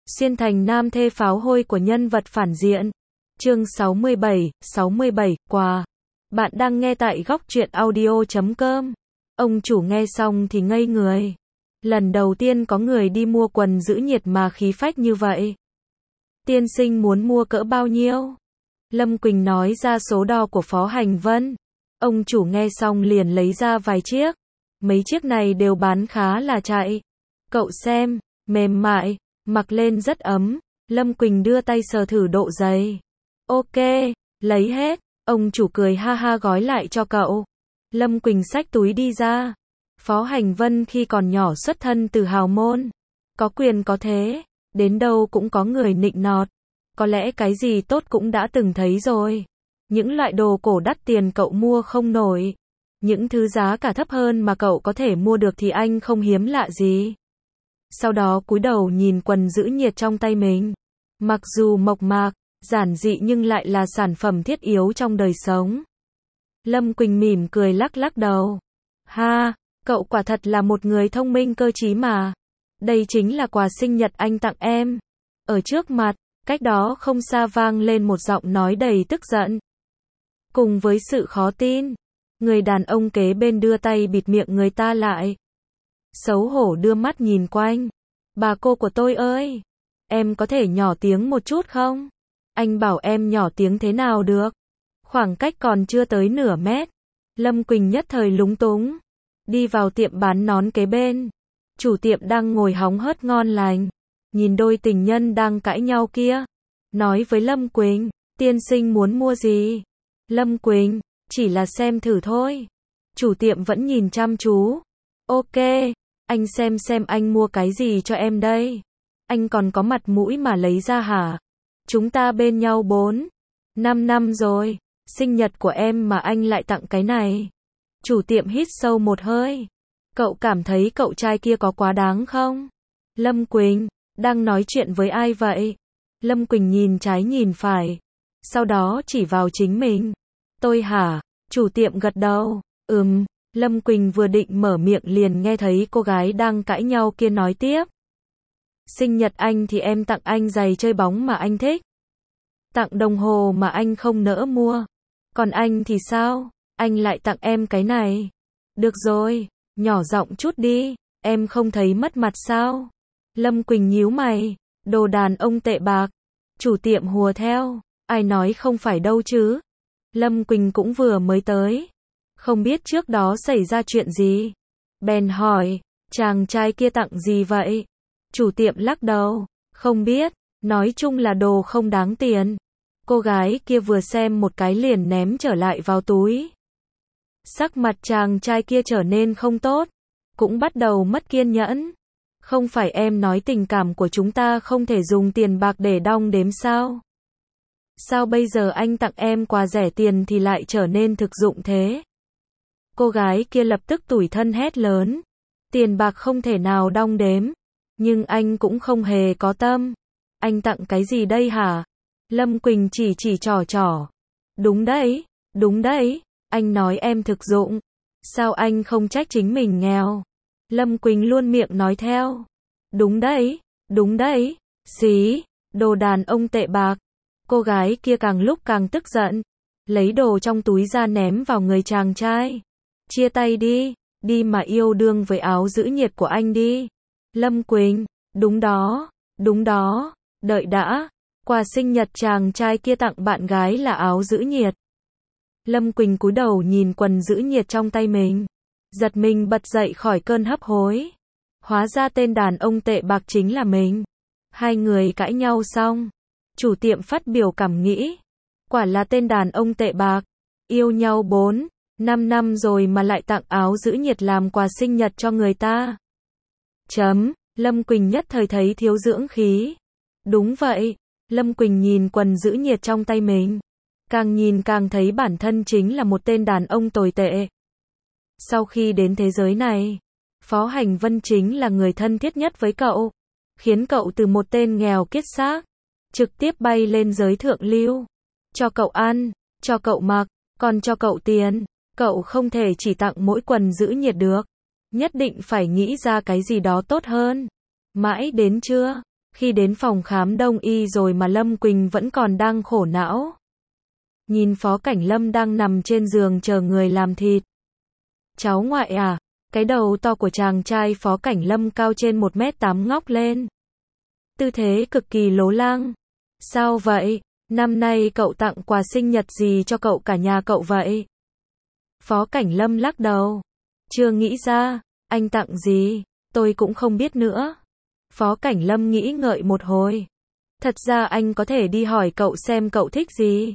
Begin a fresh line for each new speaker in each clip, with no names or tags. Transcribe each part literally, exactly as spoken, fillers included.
Xuyên thành nam thê pháo hôi của nhân vật phản diện. Chương sáu mươi bảy, sáu mươi bảy, quà. Bạn đang nghe tại góc truyện audio chấm com. Ông chủ nghe xong thì ngây người. Lần đầu tiên có người đi mua quần giữ nhiệt mà khí phách như vậy. Tiên sinh muốn mua cỡ bao nhiêu? Lâm Quỳnh nói ra số đo của Phó Hành Vân. Ông chủ nghe xong liền lấy ra vài chiếc. Mấy chiếc này đều bán khá là chạy. Cậu xem, mềm mại, mặc lên rất ấm. Lâm Quỳnh đưa tay sờ thử độ dày. Ok, lấy hết. Ông chủ cười ha ha gói lại cho cậu. Lâm Quỳnh xách túi đi ra. Phó Hành Vân khi còn nhỏ xuất thân từ hào môn. Có quyền có thế. Đến đâu cũng có người nịnh nọt. Có lẽ cái gì tốt cũng đã từng thấy rồi. Những loại đồ cổ đắt tiền cậu mua không nổi. Những thứ giá cả thấp hơn mà cậu có thể mua được thì anh không hiếm lạ gì. Sau đó cúi đầu nhìn quần giữ nhiệt trong tay mình. Mặc dù mộc mạc, giản dị nhưng lại là sản phẩm thiết yếu trong đời sống. Lâm Quỳnh mỉm cười lắc lắc đầu. Ha, cậu quả thật là một người thông minh cơ trí mà. Đây chính là quà sinh nhật anh tặng em. Ở trước mặt, cách đó không xa vang lên một giọng nói đầy tức giận. Cùng với sự khó tin, người đàn ông kế bên đưa tay bịt miệng người ta lại. Xấu hổ đưa mắt nhìn quanh. Bà cô của tôi ơi, em có thể nhỏ tiếng một chút không? Anh bảo em nhỏ tiếng thế nào được? Khoảng cách còn chưa tới nửa mét. Lâm Quỳnh nhất thời lúng túng. Đi vào tiệm bán nón kế bên. Chủ tiệm đang ngồi hóng hớt ngon lành. Nhìn đôi tình nhân đang cãi nhau kia. Nói với Lâm Quỳnh, tiên sinh muốn mua gì? Lâm Quỳnh, chỉ là xem thử thôi. Chủ tiệm vẫn nhìn chăm chú. Ok, anh xem xem anh mua cái gì cho em đây. Anh còn có mặt mũi mà lấy ra hả? Chúng ta bên nhau bốn, năm năm rồi. Sinh nhật của em mà anh lại tặng cái này. Chủ tiệm hít sâu một hơi. Cậu cảm thấy cậu trai kia có quá đáng không? Lâm Quỳnh, đang nói chuyện với ai vậy? Lâm Quỳnh nhìn trái nhìn phải. Sau đó chỉ vào chính mình. Tôi hả? Chủ tiệm gật đầu. Ừm. Lâm Quỳnh vừa định mở miệng liền nghe thấy cô gái đang cãi nhau kia nói tiếp. Sinh nhật anh thì em tặng anh giày chơi bóng mà anh thích. Tặng đồng hồ mà anh không nỡ mua. Còn anh thì sao? Anh lại tặng em cái này. Được rồi, nhỏ giọng chút đi, em không thấy mất mặt sao? Lâm Quỳnh nhíu mày, đồ đàn ông tệ bạc. Chủ tiệm hùa theo, ai nói không phải đâu chứ? Lâm Quỳnh cũng vừa mới tới. Không biết trước đó xảy ra chuyện gì. Bèn hỏi, chàng trai kia tặng gì vậy? Chủ tiệm lắc đầu, không biết, nói chung là đồ không đáng tiền. Cô gái kia vừa xem một cái liền ném trở lại vào túi. Sắc mặt chàng trai kia trở nên không tốt, cũng bắt đầu mất kiên nhẫn. Không phải em nói tình cảm của chúng ta không thể dùng tiền bạc để đong đếm sao? Sao bây giờ anh tặng em quà rẻ tiền thì lại trở nên thực dụng thế? Cô gái kia lập tức tủi thân hét lớn. Tiền bạc không thể nào đong đếm. Nhưng anh cũng không hề có tâm. Anh tặng cái gì đây hả? Lâm Quỳnh chỉ chỉ trò trò. Đúng đấy, đúng đấy. Anh nói em thực dụng. Sao anh không trách chính mình nghèo? Lâm Quỳnh luôn miệng nói theo. Đúng đấy, đúng đấy. Xí, đồ đàn ông tệ bạc. Cô gái kia càng lúc càng tức giận. Lấy đồ trong túi ra ném vào người chàng trai. Chia tay đi, đi mà yêu đương với áo giữ nhiệt của anh đi. Lâm Quỳnh, đúng đó, đúng đó, đợi đã. Quà sinh nhật chàng trai kia tặng bạn gái là áo giữ nhiệt. Lâm Quỳnh cúi đầu nhìn quần giữ nhiệt trong tay mình. Giật mình bật dậy khỏi cơn hấp hối. Hóa ra tên đàn ông tệ bạc chính là mình. Hai người cãi nhau xong. Chủ tiệm phát biểu cảm nghĩ. Quả là tên đàn ông tệ bạc. Yêu nhau bốn, năm năm rồi mà lại tặng áo giữ nhiệt làm quà sinh nhật cho người ta. Chấm, Lâm Quỳnh nhất thời thấy thiếu dưỡng khí. Đúng vậy, Lâm Quỳnh nhìn quần giữ nhiệt trong tay mình. Càng nhìn càng thấy bản thân chính là một tên đàn ông tồi tệ. Sau khi đến thế giới này, Phó Hành Vân chính là người thân thiết nhất với cậu. Khiến cậu từ một tên nghèo kiết xác, trực tiếp bay lên giới thượng lưu. Cho cậu ăn, cho cậu mặc, còn cho cậu tiền. Cậu không thể chỉ tặng mỗi quần giữ nhiệt được. Nhất định phải nghĩ ra cái gì đó tốt hơn. Mãi đến trưa, Khi đến phòng khám đông y rồi mà Lâm Quỳnh vẫn còn đang khổ não. Nhìn Phó Cảnh Lâm đang nằm trên giường chờ người làm thịt. Cháu ngoại à? Cái đầu to của chàng trai Phó Cảnh Lâm cao trên một mét tám ngóc lên. Tư thế cực kỳ lố lăng. Sao vậy? Năm nay cậu tặng quà sinh nhật gì cho cậu cả nhà cậu vậy? Phó Cảnh Lâm lắc đầu. Chưa nghĩ ra, anh tặng gì? Tôi cũng không biết nữa. Phó Cảnh Lâm nghĩ ngợi một hồi. Thật ra anh có thể đi hỏi cậu xem cậu thích gì.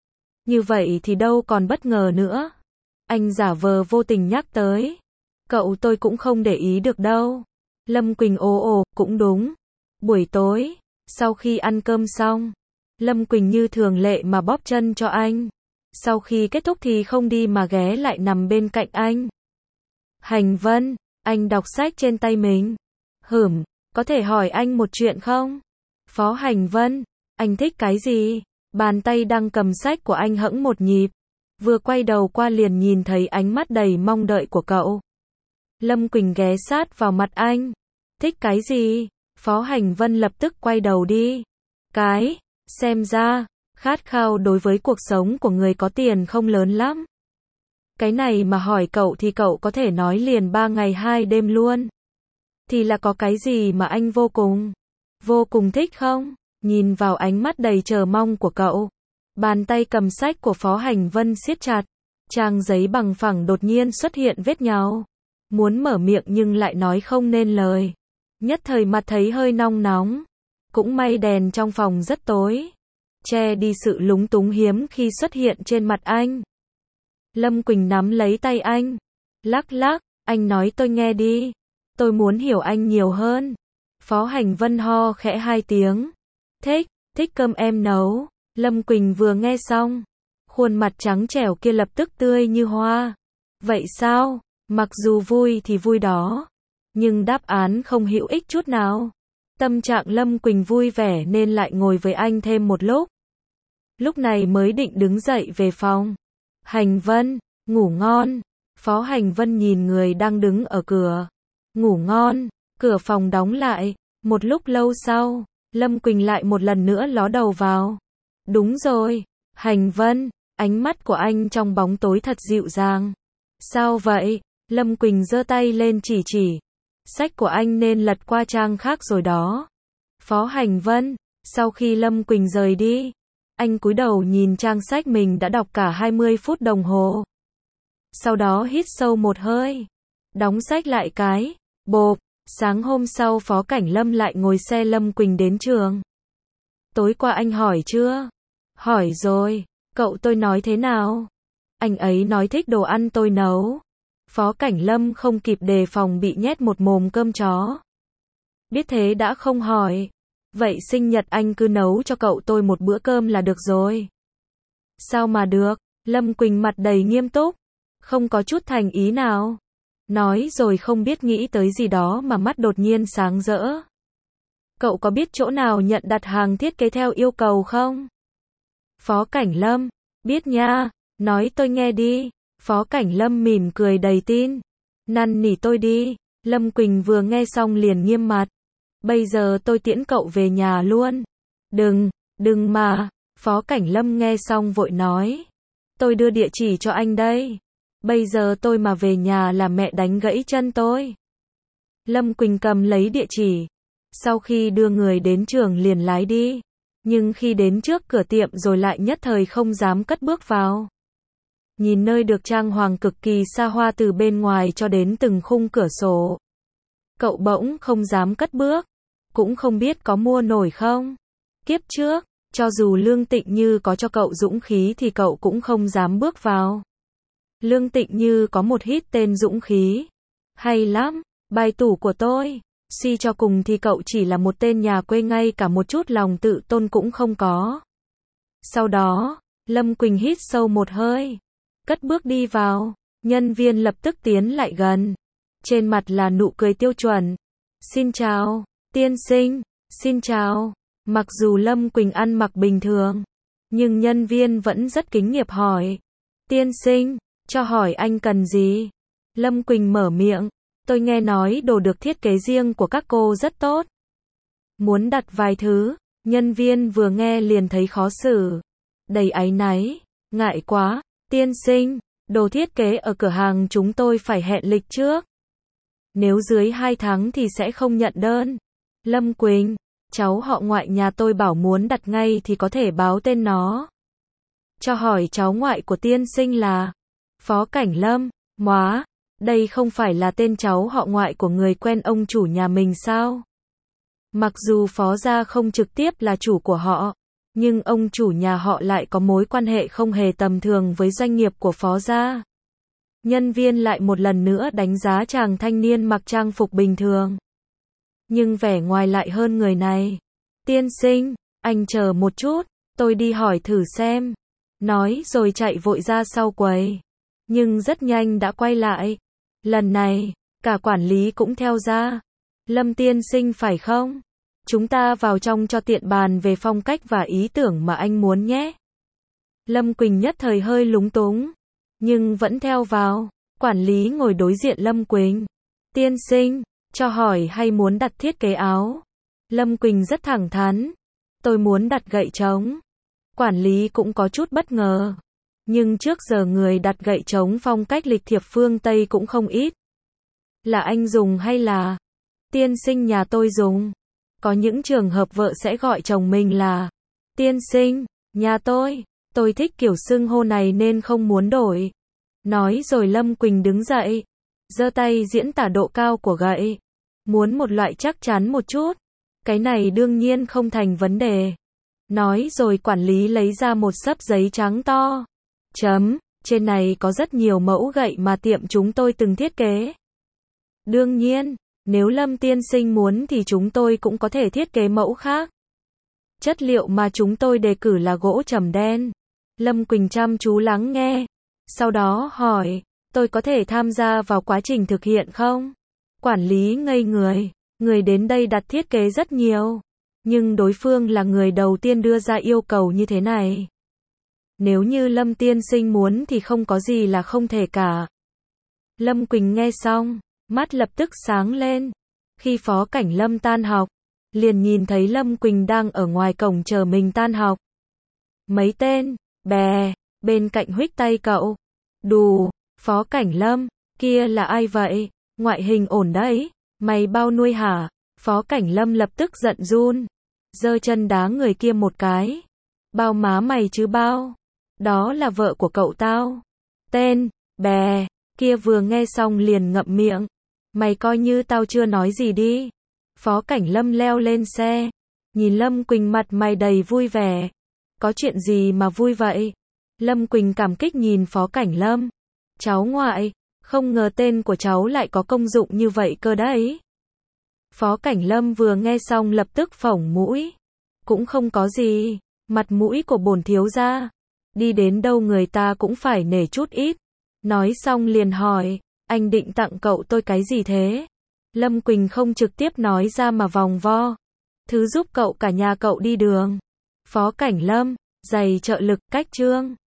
Như vậy thì đâu còn bất ngờ nữa. Anh giả vờ vô tình nhắc tới. Cậu tôi cũng không để ý được đâu. Lâm Quỳnh ồ ồ, cũng đúng. Buổi tối, sau khi ăn cơm xong, Lâm Quỳnh như thường lệ mà bóp chân cho anh. Sau khi kết thúc thì không đi mà ghé lại nằm bên cạnh anh. Hành Vân, anh đọc sách trên tay mình. Hửm, có thể hỏi anh một chuyện không? Phó Hành Vân, anh thích cái gì? Bàn tay đang cầm sách của anh hẫng một nhịp. Vừa quay đầu qua liền nhìn thấy ánh mắt đầy mong đợi của cậu. Lâm Quỳnh ghé sát vào mặt anh. Thích cái gì? Phó Hành Vân lập tức quay đầu đi. Cái, xem ra, khát khao đối với cuộc sống của người có tiền không lớn lắm. Cái này mà hỏi cậu thì cậu có thể nói liền ba ngày hai đêm luôn. Thì là có cái gì mà anh vô cùng, vô cùng thích không? Nhìn vào ánh mắt đầy chờ mong của cậu. Bàn tay cầm sách của Phó Hành Vân siết chặt. Trang giấy bằng phẳng đột nhiên xuất hiện vết nhàu. Muốn mở miệng nhưng lại nói không nên lời. Nhất thời mặt thấy hơi nong nóng. Cũng may đèn trong phòng rất tối, che đi sự lúng túng hiếm khi xuất hiện trên mặt anh. Lâm Quỳnh nắm lấy tay anh. Lắc lắc, anh nói tôi nghe đi. Tôi muốn hiểu anh nhiều hơn. Phó Hành Vân ho khẽ hai tiếng. Thích, thích cơm em nấu. Lâm Quỳnh vừa nghe xong, khuôn mặt trắng trẻo kia lập tức tươi như hoa. Vậy sao? Mặc dù vui thì vui đó, nhưng đáp án không hữu ích chút nào. Tâm trạng Lâm Quỳnh vui vẻ nên lại ngồi với anh thêm một lúc. Lúc này mới định đứng dậy về phòng. Hành Vân, ngủ ngon. Phó Hành Vân nhìn người đang đứng ở cửa. Ngủ ngon. Cửa phòng đóng lại. Một lúc lâu sau, Lâm Quỳnh lại một lần nữa ló đầu vào. Đúng rồi. Hành Vân, ánh mắt của anh trong bóng tối thật dịu dàng. Sao vậy? Lâm Quỳnh giơ tay lên chỉ chỉ. Sách của anh nên lật qua trang khác rồi đó. Phó Hành Vân, sau khi Lâm Quỳnh rời đi, anh cúi đầu nhìn trang sách mình đã đọc cả hai mươi phút đồng hồ. Sau đó hít sâu một hơi, đóng sách lại cái, bộp. Sáng hôm sau Phó Cảnh Lâm lại ngồi xe Lâm Quỳnh đến trường. Tối qua anh hỏi chưa? Hỏi rồi, cậu tôi nói thế nào? Anh ấy nói thích đồ ăn tôi nấu. Phó Cảnh Lâm không kịp đề phòng bị nhét một mồm cơm chó. Biết thế đã không hỏi. Vậy sinh nhật anh cứ nấu cho cậu tôi một bữa cơm là được rồi. Sao mà được? Lâm Quỳnh mặt đầy nghiêm túc, không có chút thành ý nào. Nói rồi không biết nghĩ tới gì đó mà mắt đột nhiên sáng rỡ. Cậu có biết chỗ nào nhận đặt hàng thiết kế theo yêu cầu không? Phó Cảnh Lâm, biết nha, nói tôi nghe đi. Phó Cảnh Lâm mỉm cười đầy tin. Năn nỉ tôi đi. Lâm Quỳnh vừa nghe xong liền nghiêm mặt. Bây giờ tôi tiễn cậu về nhà luôn. Đừng, đừng mà. Phó Cảnh Lâm nghe xong vội nói. Tôi đưa địa chỉ cho anh đây. Bây giờ tôi mà về nhà là mẹ đánh gãy chân tôi. Lâm Quỳnh cầm lấy địa chỉ. Sau khi đưa người đến trường liền lái đi. Nhưng khi đến trước cửa tiệm rồi lại nhất thời không dám cất bước vào. Nhìn nơi được trang hoàng cực kỳ xa hoa từ bên ngoài cho đến từng khung cửa sổ. Cậu bỗng không dám cất bước. Cũng không biết có mua nổi không. Kiếp trước, cho dù Lương Tịnh Như có cho cậu dũng khí thì cậu cũng không dám bước vào. Lương Tịnh Như có một hit tên dũng khí. Hay lắm, bài tủ của tôi. Suy cho cùng thì cậu chỉ là một tên nhà quê, ngay cả một chút lòng tự tôn cũng không có. Sau đó, Lâm Quỳnh hít sâu một hơi. Cất bước đi vào. Nhân viên lập tức tiến lại gần. Trên mặt là nụ cười tiêu chuẩn. Xin chào, tiên sinh. Xin chào. Mặc dù Lâm Quỳnh ăn mặc bình thường, nhưng nhân viên vẫn rất kính nghiệp hỏi. Tiên sinh, cho hỏi anh cần gì? Lâm Quỳnh mở miệng. Tôi nghe nói đồ được thiết kế riêng của các cô rất tốt. muốn đặt vài thứ. Nhân viên vừa nghe liền thấy khó xử. Đầy áy náy. Ngại quá. Tiên sinh, đồ thiết kế ở cửa hàng chúng tôi phải hẹn lịch trước. Nếu dưới hai tháng thì sẽ không nhận đơn. Lâm Quỳnh, cháu họ ngoại nhà tôi bảo muốn đặt ngay thì có thể báo tên nó. Cho hỏi cháu ngoại của tiên sinh là Phó Cảnh Lâm. Móa, đây không phải là tên cháu họ ngoại của người quen ông chủ nhà mình sao? Mặc dù Phó gia không trực tiếp là chủ của họ, nhưng ông chủ nhà họ lại có mối quan hệ không hề tầm thường với doanh nghiệp của Phó gia. Nhân viên lại một lần nữa đánh giá chàng thanh niên mặc trang phục bình thường. Nhưng vẻ ngoài lại hơn người này. Tiên sinh, anh chờ một chút, tôi đi hỏi thử xem. Nói rồi chạy vội ra sau quầy. Nhưng rất nhanh đã quay lại. Lần này, cả quản lý cũng theo ra. Lâm tiên sinh phải không? Chúng ta vào trong cho tiện bàn về phong cách và ý tưởng mà anh muốn nhé. Lâm Quỳnh nhất thời hơi lúng túng, nhưng vẫn theo vào. Quản lý ngồi đối diện Lâm Quỳnh. Tiên sinh, cho hỏi hay muốn đặt thiết kế áo? Lâm Quỳnh rất thẳng thắn. Tôi muốn đặt gậy trống. Quản lý cũng có chút bất ngờ. Nhưng trước giờ người đặt gậy trống phong cách lịch thiệp phương Tây cũng không ít. Là anh dùng hay là tiên sinh nhà tôi dùng? Có những trường hợp vợ sẽ gọi chồng mình là tiên sinh, nhà tôi. Tôi thích kiểu xưng hô này nên không muốn đổi. Nói rồi Lâm Quỳnh đứng dậy, giơ tay diễn tả độ cao của gậy. Muốn một loại chắc chắn một chút. Cái này đương nhiên không thành vấn đề. Nói rồi quản lý lấy ra một xấp giấy trắng to. Chấm, trên này có rất nhiều mẫu gậy mà tiệm chúng tôi từng thiết kế. Đương nhiên, nếu Lâm tiên sinh muốn thì chúng tôi cũng có thể thiết kế mẫu khác. Chất liệu mà chúng tôi đề cử là gỗ trầm đen. Lâm Quỳnh chăm chú lắng nghe. Sau đó hỏi, tôi có thể tham gia vào quá trình thực hiện không? Quản lý ngây người. Người đến đây đặt thiết kế rất nhiều. Nhưng đối phương là người đầu tiên đưa ra yêu cầu như thế này. Nếu như Lâm tiên sinh muốn thì không có gì là không thể cả. Lâm Quỳnh nghe xong, mắt lập tức sáng lên. Khi Phó Cảnh Lâm tan học, liền nhìn thấy Lâm Quỳnh đang ở ngoài cổng chờ mình tan học. Mấy tên bè bên cạnh huých tay cậu. Đù, Phó Cảnh Lâm, kia là ai vậy? Ngoại hình ổn đấy, mày bao nuôi hả? Phó Cảnh Lâm lập tức giận run, giơ chân đá người kia một cái. Bao má mày chứ bao? Đó là vợ của cậu tao. Tên bè kia vừa nghe xong liền ngậm miệng. Mày coi như tao chưa nói gì đi. Phó Cảnh Lâm leo lên xe, nhìn Lâm Quỳnh mặt mày đầy vui vẻ. Có chuyện gì mà vui vậy? Lâm Quỳnh cảm kích nhìn Phó Cảnh Lâm. Cháu ngoại, không ngờ tên của cháu lại có công dụng như vậy cơ đấy. Phó Cảnh Lâm vừa nghe xong lập tức phổng mũi. Cũng không có gì, mặt mũi của bổn thiếu gia. Đi đến đâu người ta cũng phải nể chút ít. Nói xong liền hỏi, anh định tặng cậu tôi cái gì thế? Lâm Quỳnh không trực tiếp nói ra mà vòng vo. Thứ giúp cậu cả nhà cậu đi đường. Phó Cảnh Lâm, giày trợ lực, cách trương.